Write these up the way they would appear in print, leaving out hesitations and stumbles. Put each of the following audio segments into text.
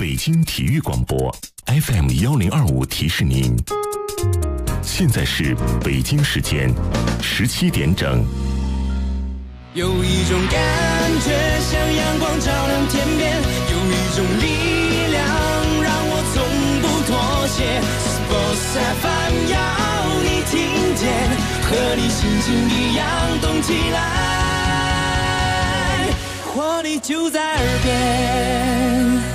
北京体育广播 FM1025提示您，现在是北京时间17点整。 有一种感觉像阳光照亮天边，有一种力量让我从不妥协。Sports FM 要你听见，和你心情一样动起来，活力就在耳边。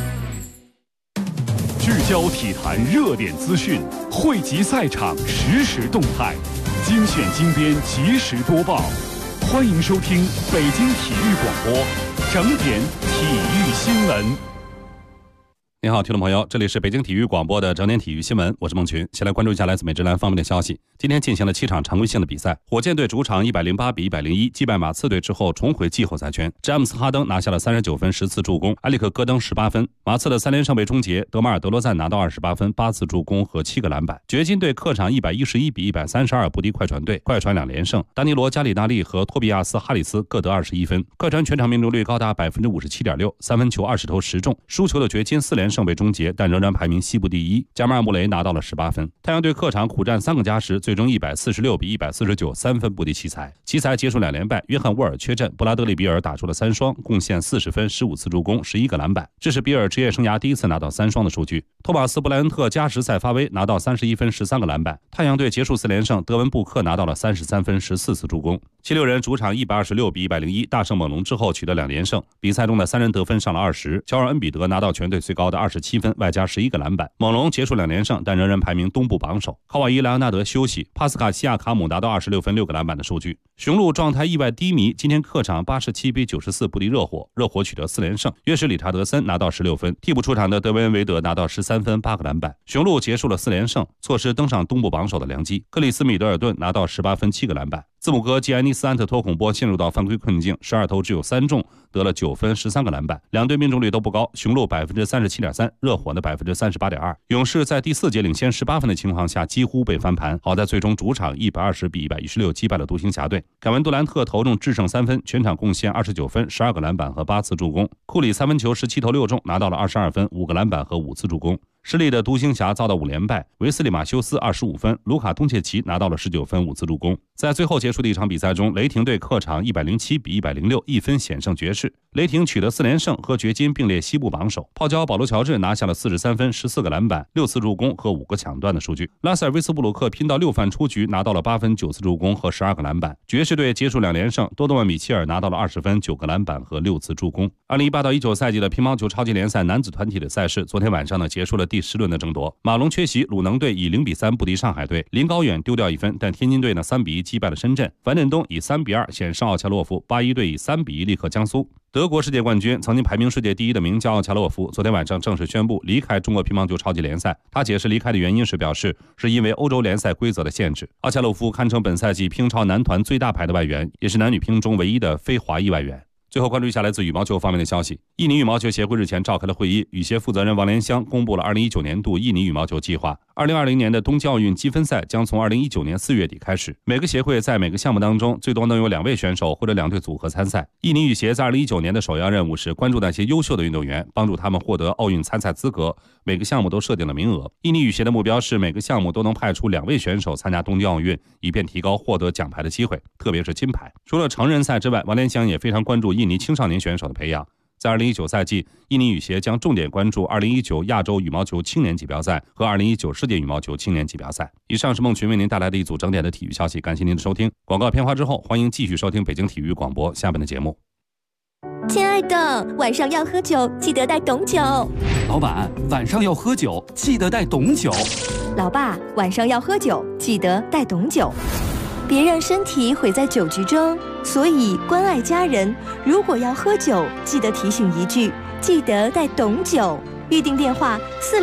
聚焦体坛热点资讯，汇集赛场实时动态，精选精编即时播报。欢迎收听北京体育广播整点体育新闻。 您好，听众朋友，这里是北京体育广播的整点体育新闻，我是孟群。先来关注一下来自美职篮方面的消息。今天进行了7场常规性的比赛，火箭队主场108比101击败马刺队之后重回季后赛圈。詹姆斯哈登拿下了39分10次助攻，埃里克戈登18分。马刺的3连胜被终结，德马尔德罗赞拿到28分8次助攻和7个篮板。掘金队客场111比132不敌快船队，快船2连胜。丹尼罗加里纳利和托比亚斯哈里斯各得21分。快船全场命中率高达 57.6%， 三分球20投10中。输球的掘金4连胜被终结，但仍然排名西部第一。加马尔·穆雷拿到了18分。太阳队客场苦战3个加时，最终146比149三分不敌奇才。奇才结束2连败，约翰·沃尔缺阵，布拉德利·比尔打出了3双，贡献40分15次助攻11个篮板，这是比尔职业生涯第一次拿到3双的数据。托马斯·布莱恩特加时赛发威，拿到31分13个篮板。太阳队结束4连胜，德文·布克拿到了33分14次助攻。76人主场126比101大胜猛龙之后取得2连胜，比赛中的3人得分上了20，乔尔·恩比德拿到全队最高的27分外加11个篮板。猛龙结束2连胜，但仍然排名东部榜首。卡瓦伊·莱昂纳德休息，帕斯卡西亚卡姆拿到26分6个篮板的数据。雄鹿状态意外低迷，今天客场87比94不敌热火，热火取得4连胜，约什理查德森拿到16分，替补出场的德维恩·韦德拿到13分8个篮板。雄鹿结束了4连胜，错失登上东部榜首的良机。克里斯·米德尔顿拿到18分7个篮板。字母哥吉安尼斯·安特托孔波陷入到犯规困境，12投只有3中，得了9分13个篮板。两队命中率都不高，雄鹿 37.3%， 热火的 38.2%。勇士在第4节领先18分的情况下几乎被翻盘，好在最终主场120比116击败了独行侠队。凯文杜兰特投中制胜3分，全场贡献29分12个篮板和8次助攻。库里3分球17投6中，拿到了22分5个篮板和5次助攻。失利的独行侠遭到5连败，维斯利马修斯25分，卢卡东切奇拿到了19分5次助攻。在最后结束的一场比赛中，雷霆队客场107比106一分险胜爵士，雷霆取得4连胜，和掘金并列西部榜首。泡椒保罗乔治拿下了43分14个篮板6次助攻和5个抢断的数据。拉塞尔威斯布鲁克拼到6犯出局，拿到了8分9次助攻和12个篮板。爵士队结束2连胜，多德万米切尔拿到了20分9个篮板和6次助攻。2018到19赛季的乒乓球超级联赛男子团体的赛事，昨天晚上呢结束了第10轮的争夺。马龙缺席，鲁能队以0比3不敌上海队，林高远丢掉1分，但天津队呢3比1击败了深圳。樊振东以3比2险胜奥恰洛夫，81队以3比1力克江苏。德国世界冠军、曾经排名世界第一的名将奥恰洛夫，昨天晚上正式宣布离开中国乒乓球超级联赛。他解释离开的原因是表示是因为欧洲联赛规则的限制。奥恰洛夫堪称本赛季乒超男团最大牌的外援，也是男女乒中唯一的非华裔外援。最后关注一下来自羽毛球方面的消息。印尼羽毛球协会日前召开了会议，羽协负责人王莲香公布了2019年度印尼羽毛球计划。2020年的冬季奥运积分赛将从2019年4月底开始，每个协会在每个项目当中最多能有2位选手或者2队组合参赛。印尼羽协在2019年的首要任务是关注那些优秀的运动员，帮助他们获得奥运参赛资格，每个项目都设定了名额。印尼羽协的目标是每个项目都能派出2位选手参加冬季奥运，以便提高获得奖牌的机会，特别是金牌。除了成人赛之外，王莲香也非常关注印尼青少年选手的培养。在2019赛季，印尼羽协将重点关注2019亚洲羽毛球青年锦标赛和2019世界羽毛球青年锦标赛。以上是孟群为您带来的一组整点的体育消息，感谢您的收听。广告片花之后，欢迎继续收听北京体育广播下面的节目。 亲爱的，晚上要喝酒，记得带懂酒。 老板，晚上要喝酒，记得带懂酒。 老爸，晚上要喝酒，记得带懂酒。别让身体毁在酒局中，所以关爱家人，如果要喝酒，记得提醒一句，记得带懂酒。预订电话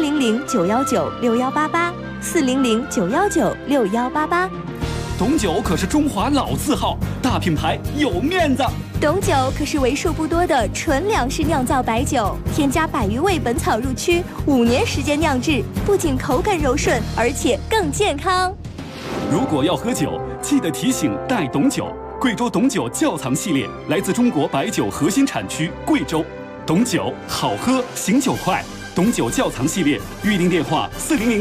400-919-6188，400-919-6188。 懂酒可是中华老字号，大品牌有面子。 懂酒可是为数不多的纯粮食酿造白酒，添加100余味本草入曲，5年时间酿制，不仅口感柔顺，而且更健康。 如果要喝酒，记得提醒带懂酒。贵州懂酒窖藏系列来自中国白酒核心产区贵州，懂酒好喝，醒酒快。 董九窖藏系列，预订电话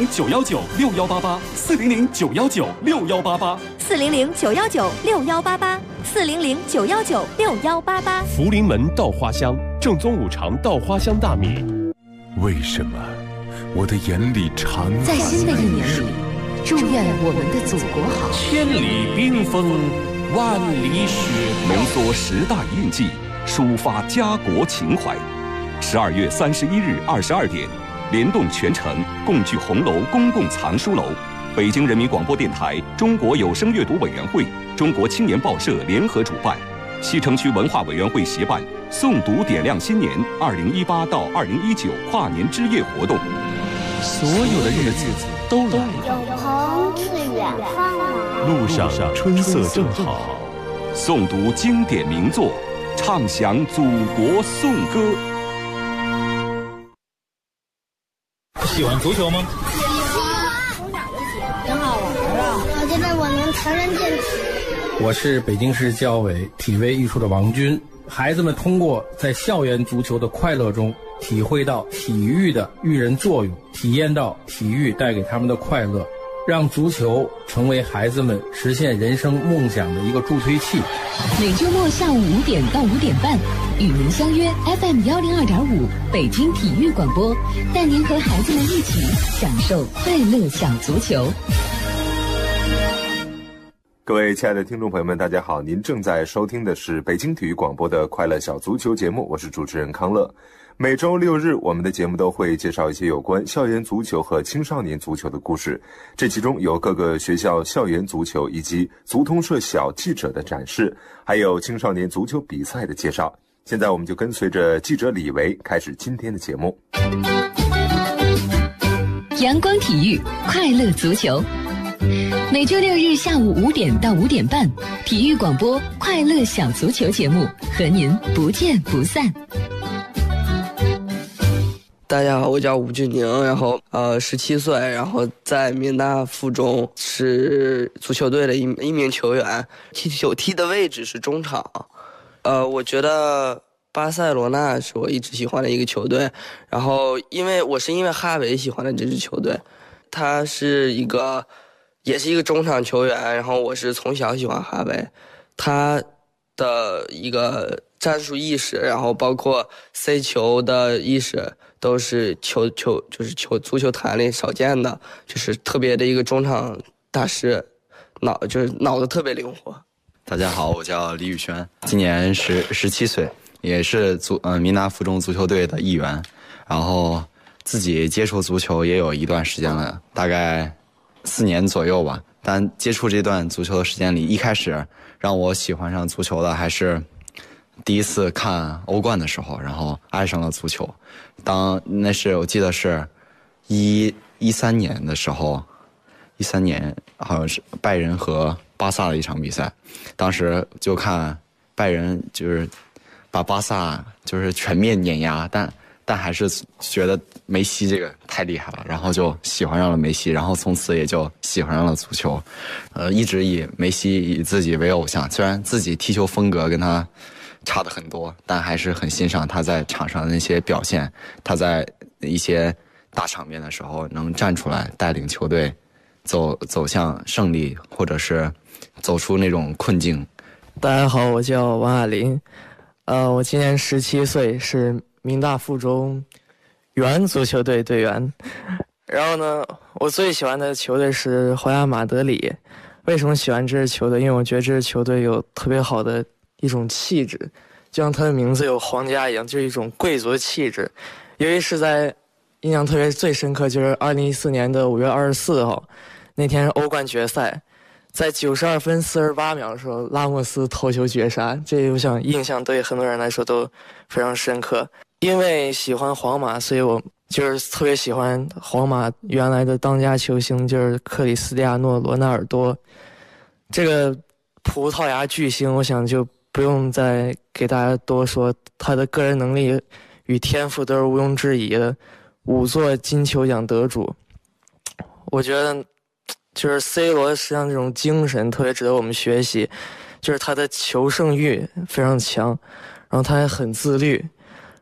400-919-6188，400-919-6188，400-919-6188。 福临门稻花香，正宗五常稻花香大米。 为什么我的眼里常在新的一年里，祝愿我们的祖国好。 千里冰封，万里雪浓缩时代印记，抒发家国情怀。12月31日22点，联动全城，共聚红楼公共藏书楼，北京人民广播电台、中国有声阅读委员会、中国青年报社联合主办，西城区文化委员会协办诵读点亮新年2018到2019跨年之夜活动。 所有的日子都来了， 有朋自远方来， 路上春色正好。 诵读经典名作，唱响祖国颂歌。 喜欢足球吗？ 喜欢，挺好玩啊！我觉得我能投人进去。 我是北京市教委体卫艺术的王军。孩子们通过在校园足球的快乐中，体会到体育的育人作用，体验到体育带给他们的快乐，让足球成为孩子们实现人生梦想的一个助推器。 每周末下午5点到5点半，与您相约 FM102.5北京体育广播，带您和孩子们一起享受快乐小足球。 各位亲爱的听众朋友们，大家好，您正在收听的是北京体育广播的快乐小足球节目，我是主持人康乐。每周6日，我们的节目都会介绍一些有关校园足球和青少年足球的故事，这其中有各个学校校园足球以及足通社小记者的展示，还有青少年足球比赛的介绍。现在我们就跟随着记者李维开始今天的节目。 阳光体育，快乐足球。每周6日下午5点到5点半，体育广播快乐小足球节目和您不见不散。 大家好，我叫吴俊宁，然后17岁，然后在民大附中是足球队的一名球员，踢的位置是中场。我觉得巴塞罗那是我一直喜欢的一个球队，然后因为哈维喜欢的这支球队，他是也是一个中场球员，然后我是从小喜欢哈维，他的一个战术意识，然后包括塞球的意识，都是足球坛里少见的，就是特别的一个中场大师，脑子特别灵活。 大家好，我叫李宇轩，今年17岁，也是民大附中足球队的一员，然后自己接触足球也有一段时间了，大概4年左右吧。但接触这段足球的时间里，一开始让我喜欢上足球的还是第一次看欧冠的时候，然后爱上了足球。那是我记得是13年的时候，13年好像是拜仁和巴萨的一场比赛，当时就看拜仁就是把巴萨就是全面碾压，但还是觉得梅西这个太厉害了，然后就喜欢上了梅西，然后从此也就喜欢上了足球，一直以梅西以自己为偶像，虽然自己踢球风格跟他差的很多，但还是很欣赏他在场上的那些表现，他在一些大场面的时候能站出来带领球队走向胜利，或者是走出那种困境。 大家好，我叫王亚林，我今年17岁，是民大附中原足球队队员。然后呢，我最喜欢的球队是皇家马德里。为什么喜欢这支球队？因为我觉得这支球队有特别好的一种气质，就像它的名字有皇家一样，就是一种贵族的气质。由于是在印象最深刻，就是2014年的5月24号，那天是欧冠决赛，在92分48秒的时候，拉莫斯头球绝杀，这我想印象对很多人来说都非常深刻。因为喜欢皇马，所以我就是特别喜欢皇马原来的当家球星，就是克里斯蒂亚诺·罗纳尔多，这个葡萄牙巨星，我想就不用再给大家多说，他的个人能力与天赋都是毋庸置疑的，5座金球奖得主。我觉得就是 C 罗实际上这种精神特别值得我们学习，就是他的求胜欲非常强，然后他还很自律，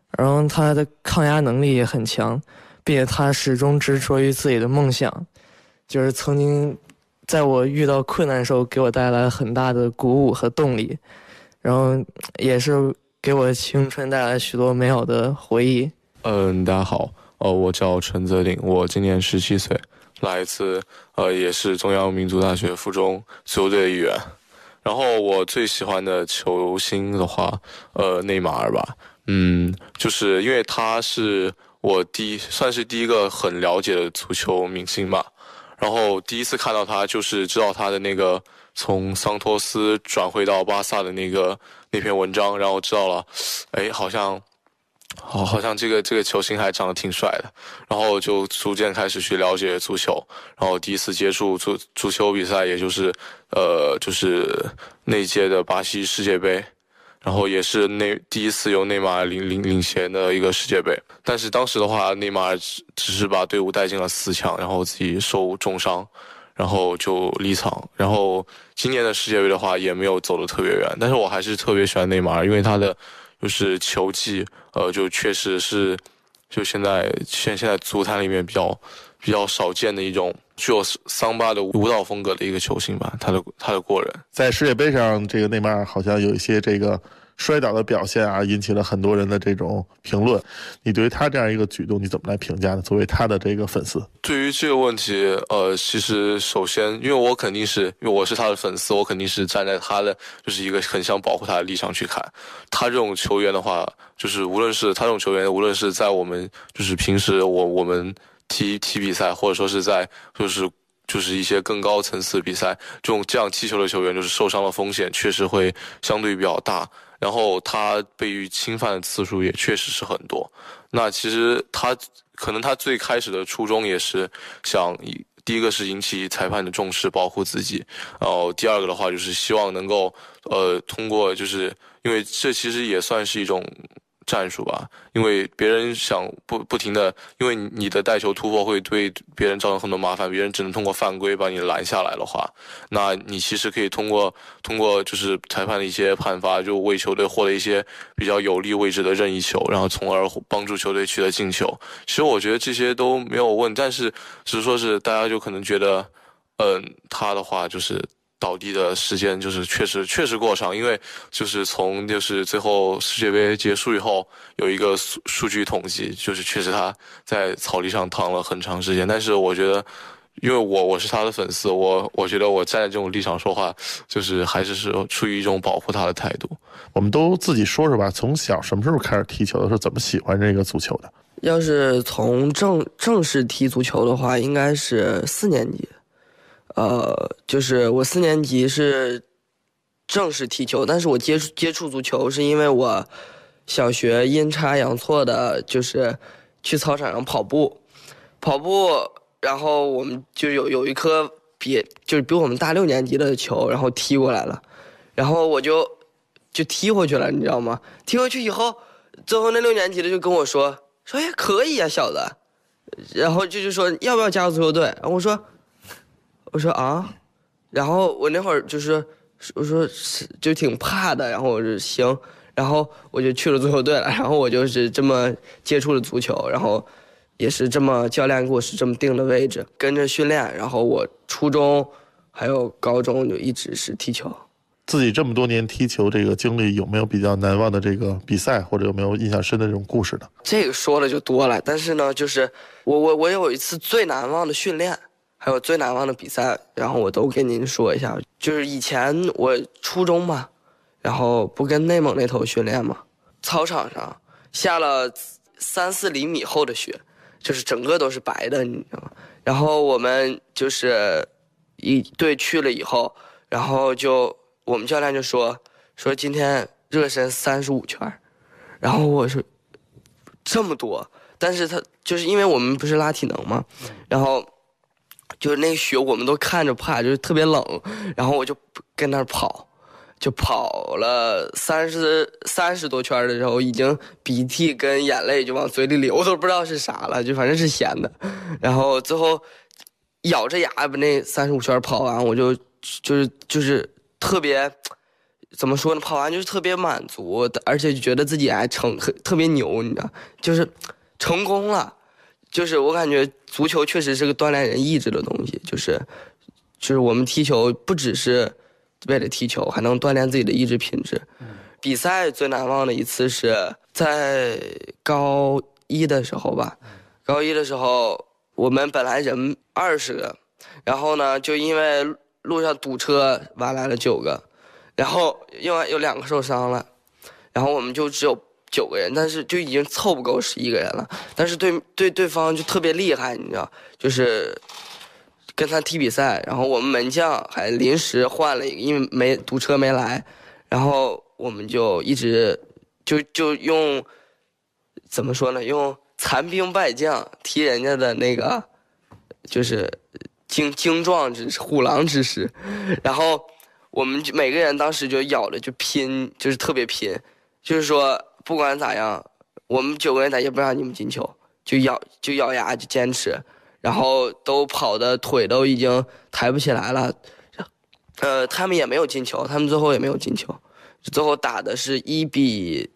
然后他的抗压能力也很强，并且他始终执着于自己的梦想，就是曾经在我遇到困难的时候给我带来很大的鼓舞和动力，然后也是给我青春带来许多美好的回忆。 大家好，我叫陈泽鼎，我今年17岁，来自也是中央民族大学附中足球队的一员。然后我最喜欢的球星的话，内马尔吧。就是因为他是我算是第一个很了解的足球明星吧。然后第一次看到他，就是知道他的那个从桑托斯转会到巴萨的那篇文章，然后知道了，好像这个球星还长得挺帅的，然后就逐渐开始去了解足球，然后第一次接触足球比赛，也就是那一届的巴西世界杯，然后也是第一次由内马尔领衔的一个世界杯。但是当时的话，内马尔只是把队伍带进了4强，然后自己受重伤，然后就离场。然后今年的世界杯的话，也没有走得特别远，但是我还是特别喜欢内马尔，因为他的就是球技，就确实是就现在足坛里面比较少见的一种具有桑巴的舞蹈风格的一个球星吧，他的过人。 在世界杯上，这个内马尔好像有一些这个摔倒的表现啊，引起了很多人的这种评论。你对于他这样一个举动，你怎么来评价呢？作为他的这个粉丝， 对于这个问题，其实首先，因为我是他的粉丝，我肯定是站在他的就是一个很想保护他的立场去看。他这种球员的话，就是无论是他这种球员，无论是在我们就是平时我们踢比赛，或者说是在就是一些更高层次的比赛，这样踢球的球员，就是受伤的风险确实会相对比较大。然后他被予侵犯的次数也确实是很多。那其实可能他最开始的初衷也是想第一个是引起裁判的重视，保护自己。然后第二个的话就是希望能够通过，就是因为这其实也算是一种战术吧，因为别人想不停的，因为你的带球突破会对别人造成很多麻烦，别人只能通过犯规把你拦下来的话，那你其实可以通过就是裁判的一些判罚，就为球队获得一些比较有利位置的任意球，然后从而帮助球队取得进球。其实我觉得这些都没有问题，但是只是说是大家就可能觉得他的话就是倒地的时间就是确实过长，因为就是从就是最后世界杯结束以后有一个数据统计，就是确实他在草地上躺了很长时间。但是我觉得，因为我是他的粉丝，我觉得我站在这种立场说话，就是还是出于一种保护他的态度。 我们都自己说说吧，从小什么时候开始踢球的时候，怎么喜欢这个足球的？ 要是从正式踢足球的话，应该是4年级。就是我4年级是正式踢球，但是我接触足球是因为我小学阴差阳错的，就是去操场上跑步，然后我们就有一颗就是比我们大6年级的球，然后踢过来了，然后我就踢回去了，你知道吗？踢回去以后，最后那6年级的就跟我说哎可以啊小子，然后就说要不要加入足球队？然后我说啊，然后我那会儿我说就挺怕的，然后我说行，然后我就去了足球队了，然后我就是这么接触了足球，然后也是这么教练给我是这么定的位置，跟着训练，然后我初中还有高中就一直是踢球。 自己这么多年踢球这个经历，有没有比较难忘的这个比赛，或者有没有印象深的这种故事呢？ 这个说了就多了，但是呢，就是我有一次最难忘的训练。还有最难忘的比赛，然后我都跟您说一下。就是以前我初中嘛，然后不跟内蒙那头训练嘛，操场上下了3-4厘米厚的雪，就是整个都是白的，你知道吗？然后我们就是一队去了以后，然后我们教练就说今天热身35圈，然后我说这么多，但是他就是因为我们不是拉体能嘛，然后就是那个雪我们都看着怕，就是特别冷，然后我就跟那儿跑，就跑了30多圈的时候，已经鼻涕跟眼泪就往嘴里流，都不知道是啥了，就反正是咸的。然后最后咬着牙把那35圈跑完，我就是特别怎么说呢？跑完就是特别满足，而且就觉得自己还特别牛，你知道，就是成功了。就是我感觉足球确实是个锻炼人意志的东西，就是我们踢球不只是为了踢球，还能锻炼自己的意志品质。比赛最难忘的一次是在高一的时候吧，高一的时候我们本来人20个，然后呢就因为路上堵车晚来了9个，然后另外有2个受伤了，然后我们就只有9个人，但是就已经凑不够11个人了，但是对方就特别厉害，你知道，就是跟他踢比赛，然后我们门将还临时换了一个，因为堵车没来，然后我们就一直就用怎么说呢？用残兵败将踢人家的那个，就是精壮之师、虎狼之师。然后我们每个人当时就咬着就拼，就是特别拼，就是说不管咋样，我们9个人咱也不让你们进球，就咬牙就坚持。然后都跑的腿都已经抬不起来了，他们也没有进球，他们最后也没有进球，最后打的是1比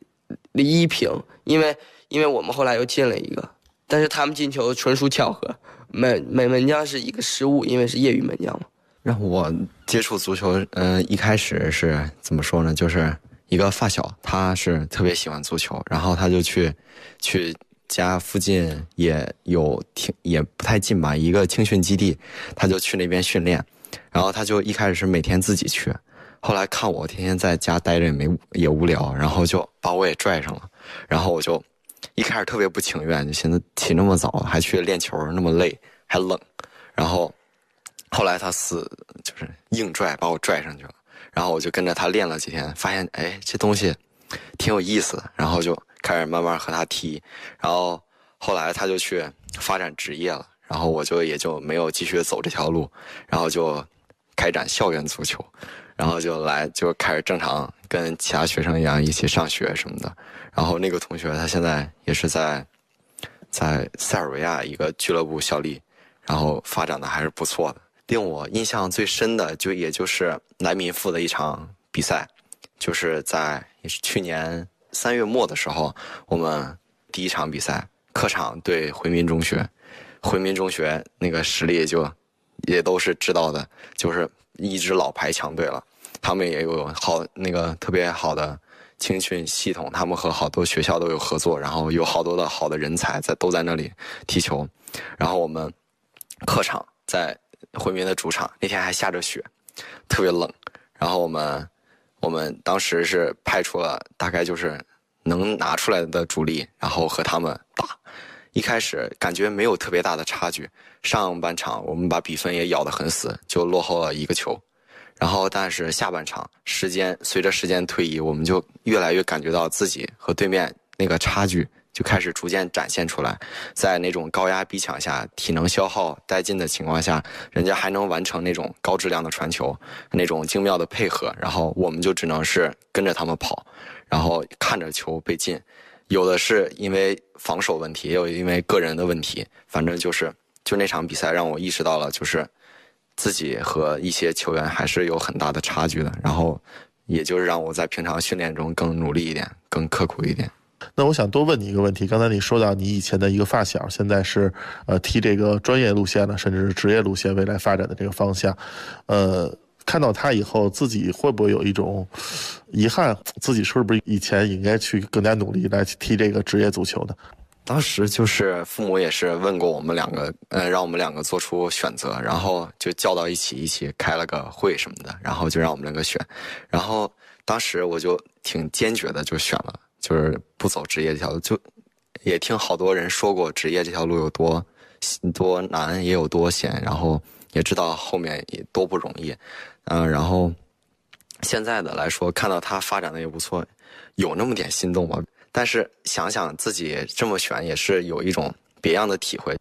1平，因为我们后来又进了一个，但是他们进球纯属巧合，门将是一个失误，因为是业余门将嘛。 让我接触足球，一开始是怎么说呢？就是一个发小，他是特别喜欢足球，然后他就去家附近也不太近吧，一个青训基地，他就去那边训练，然后他就一开始是每天自己去，后来看我天天在家待着也无聊，然后就把我也拽上了，然后我就一开始特别不情愿，就寻思起那么早还去练球，那么累还冷，然后后来他就是硬拽把我拽上去了，然后我就跟着他练了几天，发现这东西挺有意思的，然后就开始慢慢和他踢，然后后来他就去发展职业了，然后我也就没有继续走这条路，然后就开展校园足球，然后就开始正常跟其他学生一样一起上学什么的。然后那个同学他现在也是在塞尔维亚一个俱乐部效力，然后发展的还是不错的。令我印象最深的也就是来民附的一场比赛，就是也是去年3月末的时候，我们第一场比赛客场对回民中学，回民中学那个实力也都是知道的，就是一支老牌强队了，他们也有特别好的青训系统，他们和好多学校都有合作，然后有好多的好的人才都在那里踢球。然后我们客场在回民的主场，那天还下着雪，特别冷，然后我们当时是派出了大概就是能拿出来的主力，然后和他们打。一开始感觉没有特别大的差距，上半场我们把比分也咬得很死，就落后了1个球。然后但是下半场随着时间推移，我们就越来越感觉到自己和对面那个差距就开始逐渐展现出来。在那种高压逼抢下，体能消耗殆尽的情况下，人家还能完成那种高质量的传球，那种精妙的配合，然后我们就只能是跟着他们跑，然后看着球被进。有的是因为防守问题，也有因为个人的问题，反正就那场比赛让我意识到了，就是自己和一些球员还是有很大的差距的，然后也就是让我在平常训练中更努力一点，更刻苦一点。 那我想多问你一个问题，刚才你说到你以前的一个发小现在是踢这个专业路线了，甚至是职业路线未来发展的这个方向，看到他以后自己会不会有一种遗憾，自己是不是以前应该去更加努力来踢这个职业足球的？ 当时就是父母也是问过我们2个，让我们2个做出选择，然后就叫到一起开了个会什么的，然后就让我们2个选。然后当时我就挺坚决的就选了，就是不走职业这条路。就也听好多人说过职业这条路有多难，也有多险，然后也知道后面也多不容易。然后现在的来说，看到他发展的也不错，有那么点心动吧。但是想想自己这么选，也是有一种别样的体会。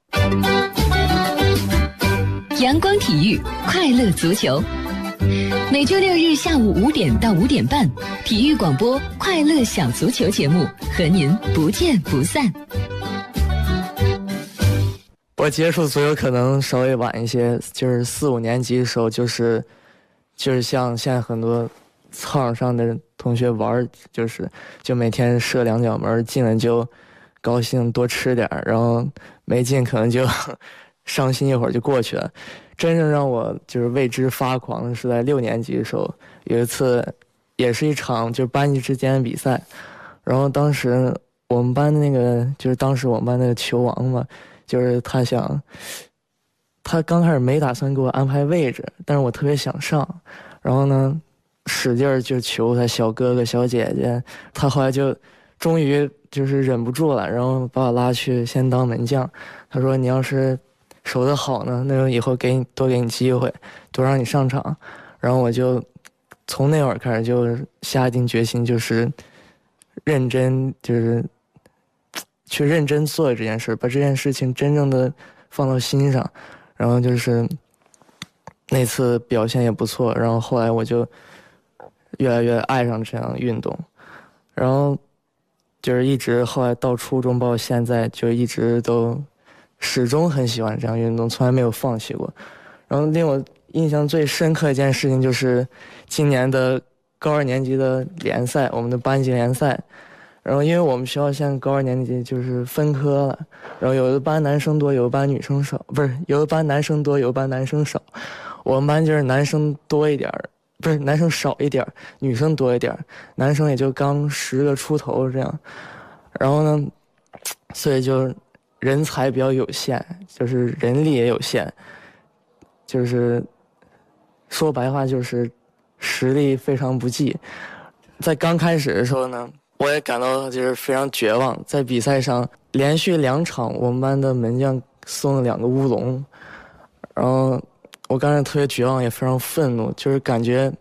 阳光体育，快乐足球。每周6日下午5点到5点半，体育广播快乐小足球节目和您不见不散。 我接触足球可能稍微晚一些，就是4、5年级的时候，就是像现在很多操场上的同学玩，就每天射2脚门，进了就高兴多吃点，然后没进可能就伤心一会儿就过去了。真正让我就是为之发狂的是在6年级的时候，有一次也是一场就是班级之间的比赛，然后当时我们班当时我们班的球王嘛，就是他刚开始没打算给我安排位置，但是我特别想上，然后呢使劲就求他小哥哥小姐姐，他后来就终于就是忍不住了，然后把我拉去先当门将。他说你要是守得好呢，那就以后多给你机会，多让你上场。然后我就从那会儿开始就下定决心，就是认真去认真做这件事，把这件事情真正的放到心上。然后就是那次表现也不错，然后后来我就越来越爱上这样运动，然后就是一直后来到初中包括现在就一直都始终很喜欢这样运动，从来没有放弃过。然后令我印象最深刻的一件事情就是今年的高2年级的联赛，我们的班级联赛。然后因为我们学校现在高2年级就是分科了，然后有的班男生多，有的班女生少，不是有的班男生多，有的班男生少。我们班就是男生多一点，不是男生少一点，女生多一点，男生也就刚10个出头这样。然后呢，所以就人才比较有限，就是人力也有限，就是说白话就是实力非常不济。在刚开始的时候呢，我也感到就是非常绝望。在比赛上连续2场，我们班的门将送了2个乌龙，然后我刚才特别绝望，也非常愤怒，就是感觉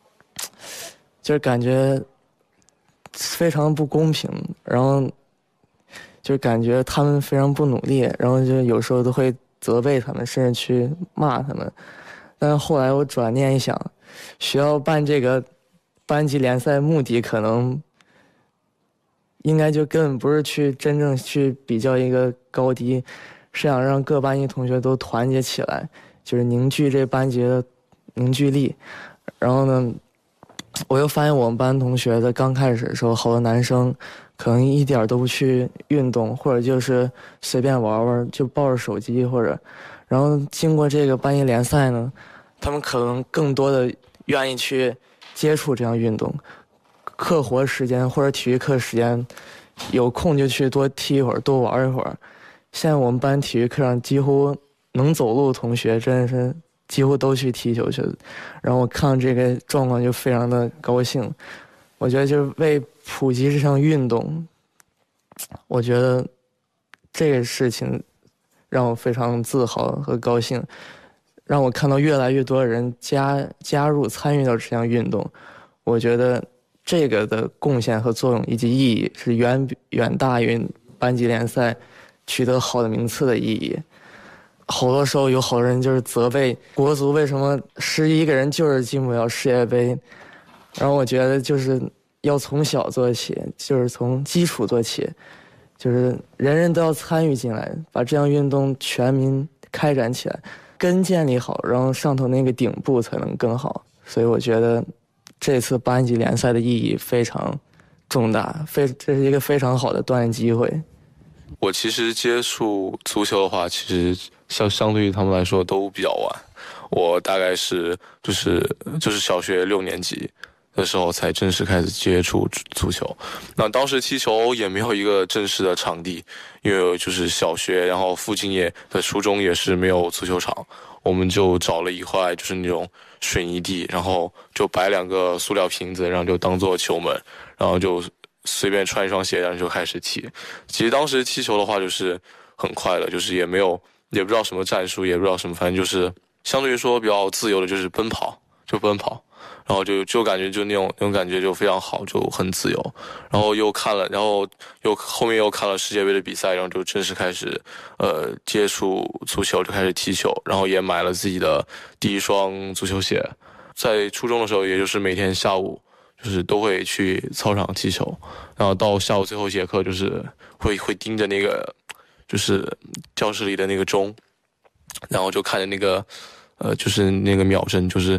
非常不公平，然后就是感觉他们非常不努力，然后就有时候都会责备他们，甚至去骂他们。但是后来我转念一想，学校办这个班级联赛目的可能应该就根本不是去真正去比较一个高低，是想让各班级同学都团结起来，就是凝聚这班级的凝聚力。然后呢，我又发现我们班同学在刚开始的时候，好多男生可能一点都不去运动，或者就是随便玩玩，就抱着手机或者，然后经过这个班级联赛呢，他们可能更多的愿意去接触这样运动，课活时间或者体育课时间有空就去多踢一会儿，多玩一会儿。现在我们班体育课上几乎能走路的同学真的是几乎都去踢球去了，然后我看到这个状况就非常的高兴。我觉得就是为普及这项运动，我觉得这个事情让我非常自豪和高兴，让我看到越来越多的人加入参与到这项运动。我觉得这个的贡献和作用以及意义是远大于班级联赛取得好的名次的意义。好多时候有好多人就是责备国足为什么11个人就是进不了世界杯，然后我觉得就是要从小做起，就是从基础做起，就是人人都要参与进来，把这项运动全民开展起来，根建立好，然后上头那个顶部才能更好。所以我觉得这次班级联赛的意义非常重大，这是一个非常好的锻炼机会。 我其实接触足球的话，其实相对于他们来说都比较晚。我大概是就是小学6年级的时候才正式开始接触足球。那当时踢球也没有一个正式的场地，因为就是小学，然后附近的初中也是没有足球场，我们就找了一块就是那种水泥地，然后就摆2个塑料瓶子，然后就当做球门，然后就随便穿一双鞋，然后就开始踢。其实当时踢球的话就是很快乐，就是也不知道什么战术，也不知道什么，反正就是相对于说比较自由的，就是奔跑，然后就感觉就那种感觉就非常好，就很自由。然后后面又看了世界杯的比赛，然后就正式开始接触足球，就开始踢球，然后也买了自己的第一双足球鞋。在初中的时候，也就是每天下午就是都会去操场踢球，然后到下午最后一节课就是会盯着那个就是教室里的那个钟，然后就看着那个就是那个秒针，就是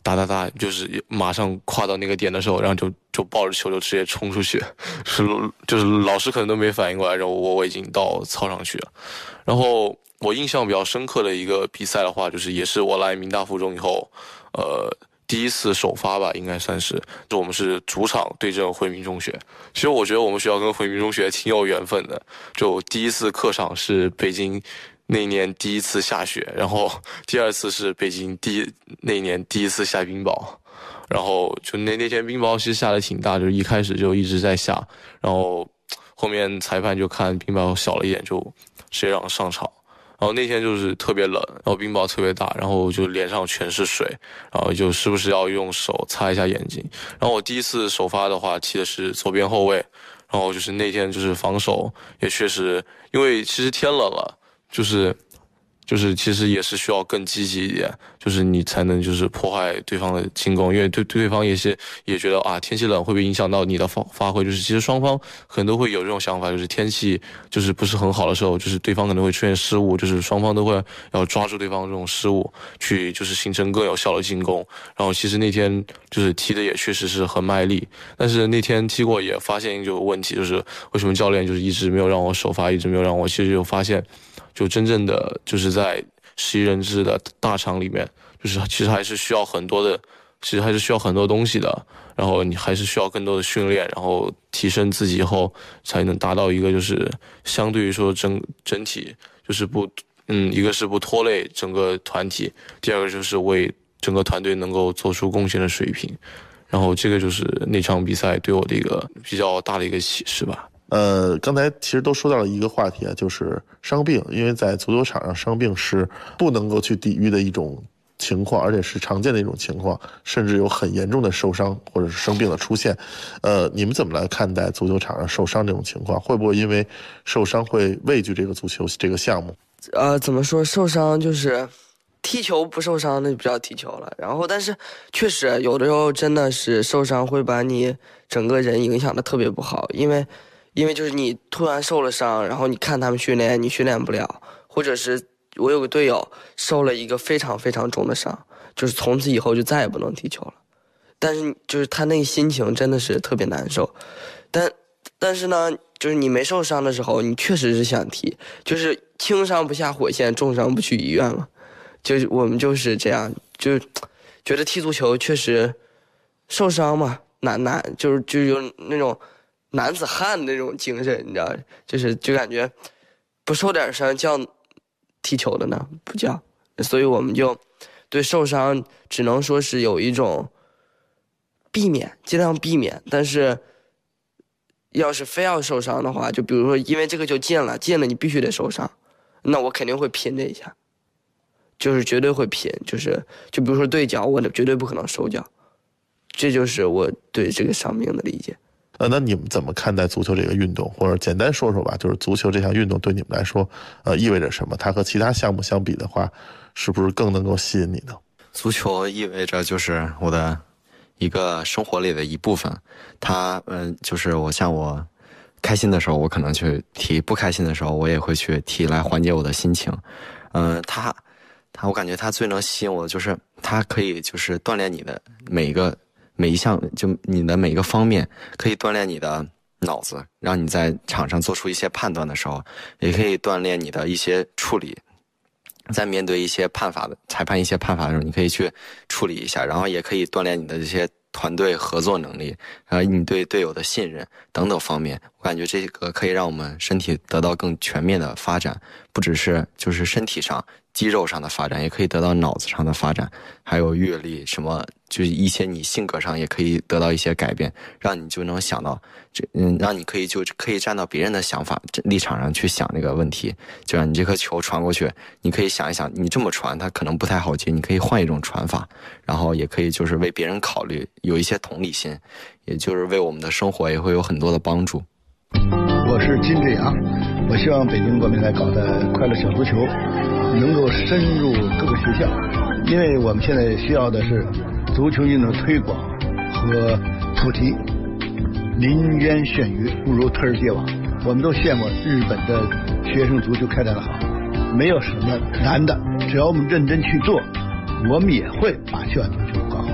打，就是马上跨到那个点的时候，然后就抱着球就直接冲出去，就是老师可能都没反应过来，然后我已经到操场去了。然后我印象比较深刻的一个比赛的话，就是也是我来民大附中以后，第一次首发吧，应该算是，就我们是主场对阵回民中学。其实我觉得我们学校跟回民中学挺有缘分的，就第一次客场是北京那一年第一次下雪，然后第二次是北京那一年第一次下冰雹，然后就那天冰雹其实下的挺大，就是一开始就一直在下，然后后面裁判就看冰雹小了一点，就直接让上场。然后那天就是特别冷，然后冰雹特别大，然后就脸上全是水，然后就时不时要用手擦一下眼睛。然后我第一次首发的话踢的是左边后卫，然后就是那天就是防守也确实，因为其实天冷了，就是其实也是需要更积极一点，就是你才能就是破坏对方的进攻，因为对方也觉得啊天气冷会不会影响到你的发挥，就是其实双方可能都会有这种想法，就是天气就是不是很好的时候，就是对方可能会出现失误，就是双方都会要抓住对方这种失误去就是形成更有效的进攻。然后其实那天就是踢的也确实是很卖力，但是那天踢过也发现一个问题，就是为什么教练就是一直没有让我首发，一直没有让我，其实就发现就真正的就是在11人制的大场里面，就是其实还是需要很多东西的，然后你还是需要更多的训练，然后提升自己以后才能达到一个就是相对于说整体就是一个是不拖累整个团体，第二个就是为整个团队能够做出贡献的水平，然后这个就是那场比赛对我的一个比较大的一个启示吧。 刚才其实都说到了一个话题啊，就是伤病，因为在足球场上伤病是不能够去抵御的一种情况，而且是常见的一种情况，甚至有很严重的受伤或者是生病的出现。你们怎么来看待足球场上受伤这种情况？会不会因为受伤会畏惧这个足球这个项目？ 怎么说，受伤就是踢球不受伤那就不要踢球了，然后但是确实有的时候真的是受伤会把你整个人影响的特别不好，因为就是你突然受了伤，然后你看他们训练你训练不了，或者是我有个队友受了一个非常非常重的伤，就是从此以后就再也不能踢球了，但是就是他那个心情真的是特别难受，但是呢就是你没受伤的时候你确实是想踢，就是轻伤不下火线，重伤不去医院嘛，就是我们就是这样，就觉得踢足球确实受伤嘛难，就有那种男子汉那种精神，你知道，就感觉不受点伤叫踢球的呢，不叫，所以我们就对受伤只能说是有一种避免，尽量避免，但是要是非要受伤的话，就比如说因为这个就进了你必须得受伤，那我肯定会拼这一下，就是绝对会拼，就比如说对脚我绝对不可能收脚，这就是我对这个伤病的理解。 那你们怎么看待足球这个运动，或者简单说说吧，就是足球这项运动对你们来说意味着什么？它和其他项目相比的话，是不是更能够吸引你呢？ 足球意味着就是我的一个生活里的一部分，它就是我开心的时候我可能去踢，不开心的时候我也会去踢来缓解我的心情。我感觉它最能吸引我的就是它可以就是锻炼你的每一项，就你的每一个方面，可以锻炼你的脑子，让你在场上做出一些判断的时候，也可以锻炼你的一些处理，在面对一些裁判一些判罚的时候，你可以去处理一下，然后也可以锻炼你的这些团队合作能力，你对队友的信任等等方面。我感觉这个可以让我们身体得到更全面的发展，不只是就是身体上肌肉上的发展，也可以得到脑子上的发展，还有阅历什么，就是一些你性格上也可以得到一些改变，让你就能想到让你可以站到别人的想法立场上去想这个问题，就让你这颗球传过去，你可以想一想，你这么传它可能不太好接，你可以换一种传法，然后也可以就是为别人考虑，有一些同理心，也就是为我们的生活也会有很多的帮助。 我是金志阳，我希望北京国民来搞的快乐小足球能够深入各个学校，因为我们现在需要的是足球运动推广和普及。林渊炫鱼不如推儿结网，我们都羡慕日本的学生足球开展的好，没有什么难的，只要我们认真去做，我们也会把校园足球搞好。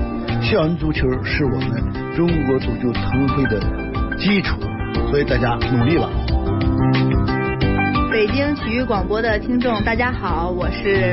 校园足球是我们中国足球腾飞的基础，所以大家努力吧。 北京体育广播的听众，大家好，我是